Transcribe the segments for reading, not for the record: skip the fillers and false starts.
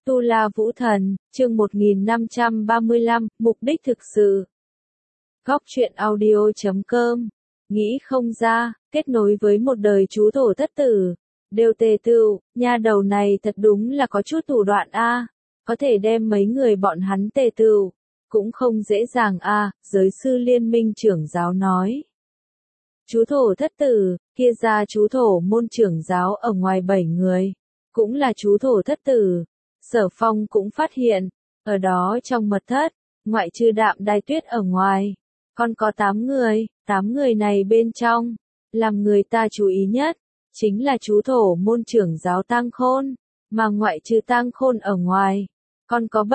Tu La Vũ Thần, chương 1535, mục đích thực sự. Góc truyện audio.com. Nghĩ không ra, kết nối với một đời chú thổ thất tử. Đều tề tựu, nha đầu này thật đúng là có chút thủ đoạn a, có thể đem mấy người bọn hắn tề tựu. Cũng không dễ dàng a, giới sư liên minh trưởng giáo nói. Chú thổ thất tử, kia ra chú thổ môn trưởng giáo ở ngoài 7 người. Cũng là chú thổ thất tử. Sở Phong cũng phát hiện, ở đó trong mật thất, ngoại trừ Đạm Đài Tuyết ở ngoài, còn có 8 người, 8 người này bên trong, làm người ta chú ý nhất, chính là chú thổ môn trưởng giáo Tang Khôn, mà ngoại trừ Tang Khôn ở ngoài, còn có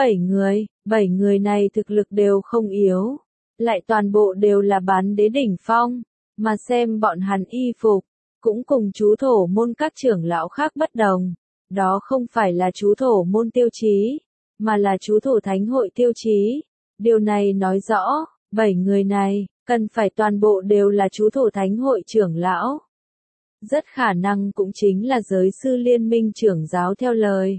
7 người này thực lực đều không yếu, lại toàn bộ đều là bán đế đỉnh phong, mà xem bọn hắn y phục, cũng cùng chú thổ môn các trưởng lão khác bất đồng. Đó không phải là chú thổ môn tiêu chí, mà là chú thổ thánh hội tiêu chí. Điều này nói rõ, 7 người này, cần phải toàn bộ đều là chú thổ thánh hội trưởng lão. Rất khả năng cũng chính là giới sư liên minh trưởng giáo theo lời.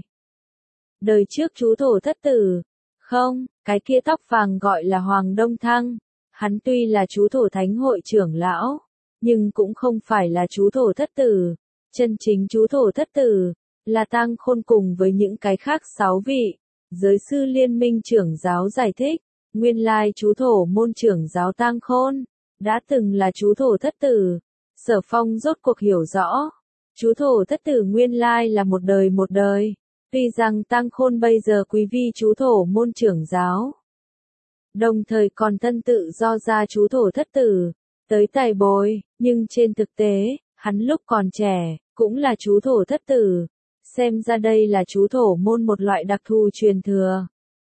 Đời trước chú thổ thất tử, không, cái kia tóc vàng gọi là Hoàng Đông Thăng. Hắn tuy là chú thổ thánh hội trưởng lão, nhưng cũng không phải là chú thổ thất tử. Chân chính chú thổ thất tử là Tang Khôn cùng với những cái khác 6 vị. Giới sư liên minh trưởng giáo giải thích, nguyên lai chú thổ môn trưởng giáo Tang Khôn, đã từng là chú thổ thất tử. Sở Phong rốt cuộc hiểu rõ, chú thổ thất tử nguyên lai là một đời. Tuy rằng Tang Khôn bây giờ quý vi chú thổ môn trưởng giáo, đồng thời còn thân tự do ra chú thổ thất tử, tới tài bồi, nhưng trên thực tế, hắn lúc còn trẻ, cũng là chú thổ thất tử. Xem ra đây là chú thổ môn một loại đặc thù truyền thừa.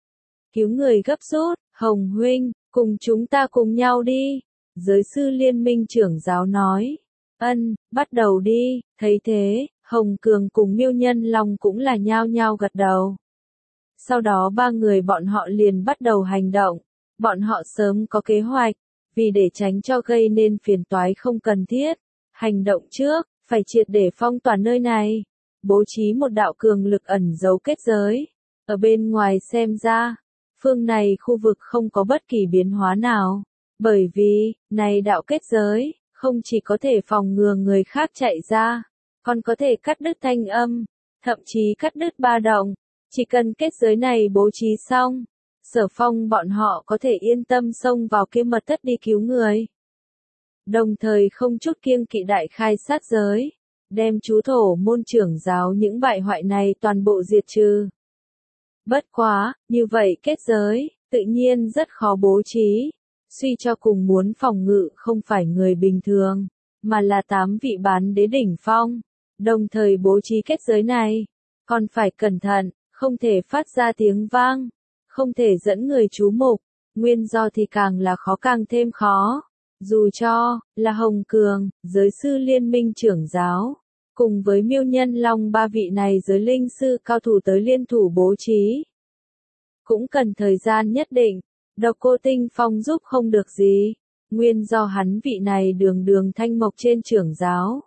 Cứu người gấp rút, Hồng huynh, cùng chúng ta cùng nhau đi. Giới sư liên minh trưởng giáo nói. Ân, bắt đầu đi. Thấy thế, Hồng Cường cùng Miêu Nhân Long cũng là nhao nhao gật đầu. Sau đó 3 người bọn họ liền bắt đầu hành động. Bọn họ sớm có kế hoạch, vì để tránh cho gây nên phiền toái không cần thiết. Hành động trước, phải triệt để phong tỏa nơi này. Bố trí một đạo cường lực ẩn giấu kết giới. Ở bên ngoài xem ra, phương này khu vực không có bất kỳ biến hóa nào. Bởi vì, này đạo kết giới, không chỉ có thể phòng ngừa người khác chạy ra, còn có thể cắt đứt thanh âm, thậm chí cắt đứt ba động. Chỉ cần kết giới này bố trí xong, Sở Phong bọn họ có thể yên tâm xông vào kia mật thất đi cứu người. Đồng thời không chút kiêng kỵ đại khai sát giới. Đem chú thổ môn trưởng giáo những bại hoại này toàn bộ diệt trừ. Bất quá, như vậy kết giới, tự nhiên rất khó bố trí. Suy cho cùng muốn phòng ngự không phải người bình thường, mà là 8 vị bán đế đỉnh phong. Đồng thời bố trí kết giới này, còn phải cẩn thận, không thể phát ra tiếng vang, không thể dẫn người chú mục. Nguyên do thì càng là khó càng thêm khó. Dù cho là Hồng Cường, giới sư liên minh trưởng giáo, cùng với Miêu Nhân Long 3 vị này giới linh sư cao thủ tới liên thủ bố trí, cũng cần thời gian nhất định. Độc Cô Tinh Phong giúp không được gì, nguyên do hắn vị này đường thanh mộc trên trưởng giáo,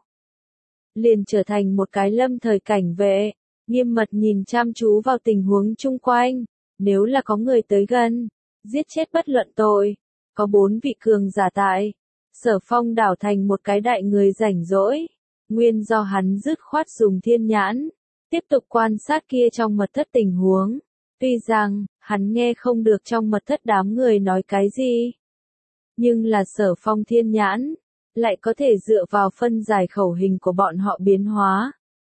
liền trở thành một cái lâm thời cảnh vệ, nghiêm mật nhìn chăm chú vào tình huống chung quanh, nếu là có người tới gần, giết chết bất luận tội. Có 4 vị cường giả tại, Sở Phong đảo thành một cái đại người rảnh rỗi. Nguyên do hắn dứt khoát dùng thiên nhãn, tiếp tục quan sát kia trong mật thất tình huống. Tuy rằng, hắn nghe không được trong mật thất đám người nói cái gì. Nhưng là Sở Phong thiên nhãn, lại có thể dựa vào phân giải khẩu hình của bọn họ biến hóa.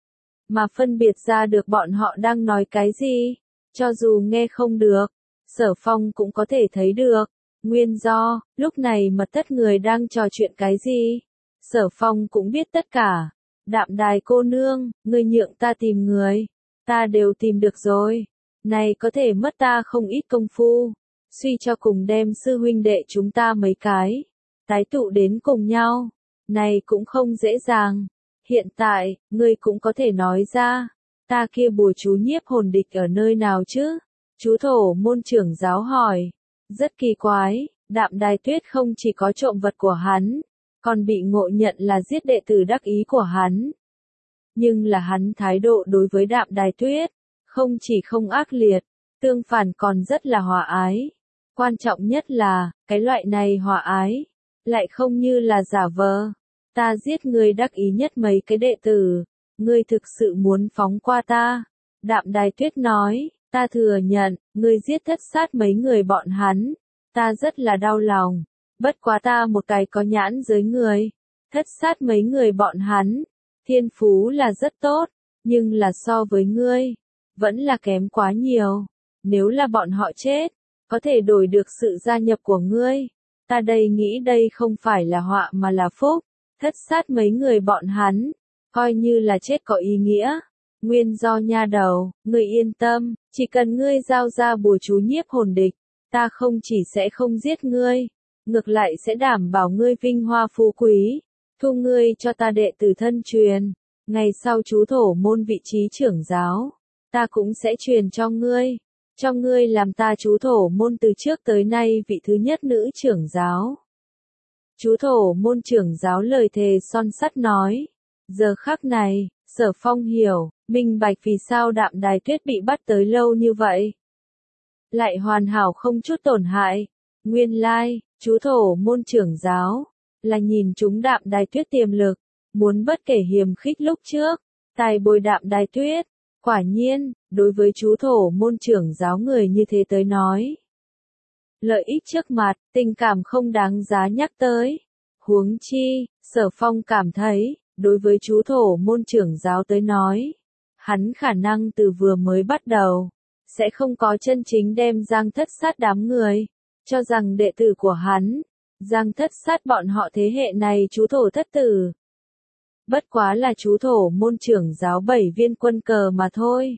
Mà phân biệt ra được bọn họ đang nói cái gì. Cho dù nghe không được, Sở Phong cũng có thể thấy được. Nguyên do, lúc này mật thất người đang trò chuyện cái gì. Sở Phong cũng biết tất cả. Đạm Đài cô nương, ngươi nhượng ta tìm người. Ta đều tìm được rồi. Này có thể mất ta không ít công phu. Suy cho cùng đem sư huynh đệ chúng ta mấy cái. Tái tụ đến cùng nhau. Này cũng không dễ dàng. Hiện tại, ngươi cũng có thể nói ra. Ta kia bùa chú nhiếp hồn địch ở nơi nào chứ? Chú thổ môn trưởng giáo hỏi. Rất kỳ quái, Đạm Đài Tuyết không chỉ có trộm vật của hắn, còn bị ngộ nhận là giết đệ tử đắc ý của hắn. Nhưng là hắn thái độ đối với Đạm Đài Tuyết, không chỉ không ác liệt, tương phản còn rất là hòa ái. Quan trọng nhất là, cái loại này hòa ái, lại không như là giả vờ. Ta giết ngươi đắc ý nhất mấy cái đệ tử, ngươi thực sự muốn phóng qua ta. Đạm Đài Tuyết nói, ta thừa nhận, ngươi giết thất sát mấy người bọn hắn, ta rất là đau lòng, bất quá ta một cái có nhãn giới người, thất sát mấy người bọn hắn, thiên phú là rất tốt, nhưng là so với ngươi, vẫn là kém quá nhiều, nếu là bọn họ chết, có thể đổi được sự gia nhập của ngươi, ta đây nghĩ đây không phải là họa mà là phúc, thất sát mấy người bọn hắn, coi như là chết có ý nghĩa. Nguyên do nha đầu, ngươi yên tâm, chỉ cần ngươi giao ra bùa chú nhiếp hồn địch, ta không chỉ sẽ không giết ngươi, ngược lại sẽ đảm bảo ngươi vinh hoa phú quý, thu ngươi cho ta đệ tử thân truyền, ngày sau chú thổ môn vị trí trưởng giáo, ta cũng sẽ truyền cho ngươi làm ta chú thổ môn từ trước tới nay vị thứ nhất nữ trưởng giáo. Chú thổ môn trưởng giáo lời thề son sắt nói, giờ khắc này, Sở Phong hiểu, minh bạch vì sao Đạm Đài Tuyết bị bắt tới lâu như vậy. Lại hoàn hảo không chút tổn hại. Nguyên lai, chú thổ môn trưởng giáo, là nhìn chúng Đạm Đài Tuyết tiềm lực, muốn bất kể hiềm khích lúc trước, tài bồi Đạm Đài Tuyết. Quả nhiên, đối với chú thổ môn trưởng giáo người như thế tới nói. Lợi ích trước mặt, tình cảm không đáng giá nhắc tới. Huống chi, Sở Phong cảm thấy, đối với chú thổ môn trưởng giáo tới nói, hắn khả năng từ vừa mới bắt đầu, sẽ không có chân chính đem Giang Thất sát đám người, cho rằng đệ tử của hắn, Giang Thất sát bọn họ thế hệ này chú thổ thất tử. Bất quá là chú thổ môn trưởng giáo 7 viên quân cờ mà thôi.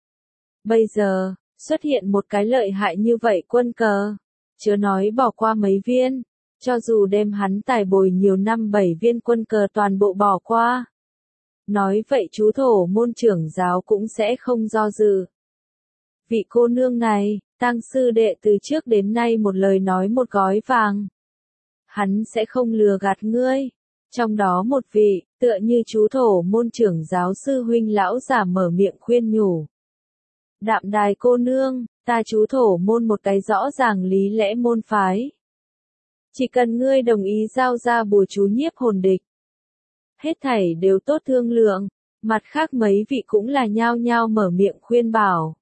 Bây giờ, xuất hiện một cái lợi hại như vậy quân cờ, chớ nói bỏ qua mấy viên. Cho dù đem hắn tài bồi nhiều năm 7 viên quân cờ toàn bộ bỏ qua. Nói vậy chú thổ môn trưởng giáo cũng sẽ không do dự. Vị cô nương này, tang sư đệ từ trước đến nay một lời nói một gói vàng. Hắn sẽ không lừa gạt ngươi. Trong đó một vị, tựa như chú thổ môn trưởng giáo sư huynh lão giả mở miệng khuyên nhủ. Đạm Đài cô nương, ta chú thổ môn một cái rõ ràng lý lẽ môn phái. Chỉ cần ngươi đồng ý giao ra bùa chú nhiếp hồn địch. Hết thảy đều tốt thương lượng, mặt khác mấy vị cũng là nhao nhao mở miệng khuyên bảo.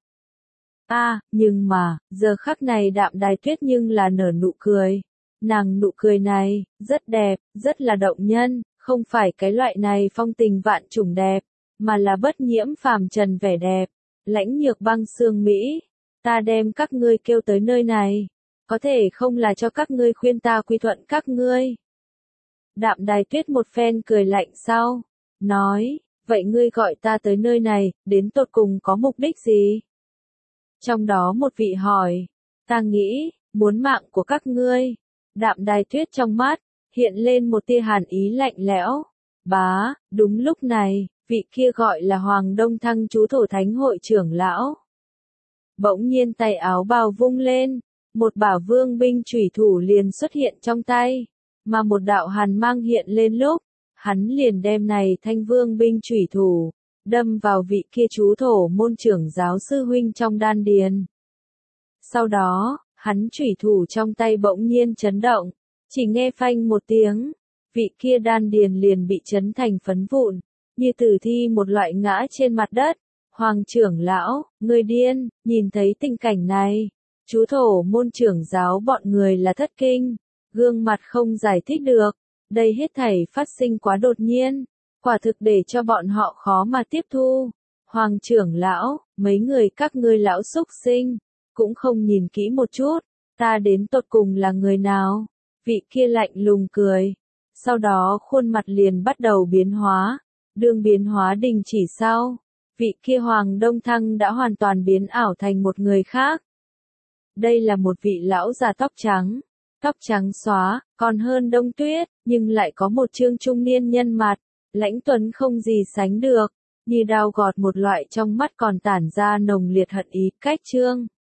Nhưng mà, giờ khắc này Đạm Đài Tuyết nhưng là nở nụ cười. Nàng nụ cười này, rất đẹp, rất là động nhân, không phải cái loại này phong tình vạn trùng đẹp, mà là bất nhiễm phàm trần vẻ đẹp, lãnh nhược băng xương Mỹ. Ta đem các ngươi kêu tới nơi này. Có thể không là cho các ngươi khuyên ta quy thuận các ngươi. Đạm Đài Tuyết một phen cười lạnh sau, nói, vậy ngươi gọi ta tới nơi này, đến tột cùng có mục đích gì? Trong đó một vị hỏi, ta nghĩ, muốn mạng của các ngươi. Đạm Đài Tuyết trong mắt, hiện lên một tia hàn ý lạnh lẽo. Bá, đúng lúc này, vị kia gọi là Hoàng Đông Thăng chú thổ thánh hội trưởng lão. Bỗng nhiên tay áo bào vung lên. Một bả vương binh chủy thủ liền xuất hiện trong tay, mà một đạo hàn mang hiện lên lúc, hắn liền đem này thanh vương binh chủy thủ, đâm vào vị kia chú thổ môn trưởng giáo sư huynh trong đan điền. Sau đó, hắn chủy thủ trong tay bỗng nhiên chấn động, chỉ nghe phanh một tiếng, vị kia đan điền liền bị chấn thành phấn vụn, như tử thi một loại ngã trên mặt đất. Hoàng trưởng lão, người điên, nhìn thấy tình cảnh này. Chú thổ môn trưởng giáo bọn người là thất kinh, gương mặt không giải thích được, đây hết thảy phát sinh quá đột nhiên, quả thực để cho bọn họ khó mà tiếp thu. Hoàng trưởng lão, mấy người các ngươi lão xúc sinh, cũng không nhìn kỹ một chút, ta đến tột cùng là người nào? Vị kia lạnh lùng cười, sau đó khuôn mặt liền bắt đầu biến hóa, đương biến hóa đình chỉ sau, vị kia Hoàng Đông Thăng đã hoàn toàn biến ảo thành một người khác. Đây là một vị lão già tóc trắng xóa, còn hơn đông tuyết, nhưng lại có một trương trung niên nhân mặt, lãnh tuấn không gì sánh được, như đao gọt một loại trong mắt còn tản ra nồng liệt hận ý, cách trương.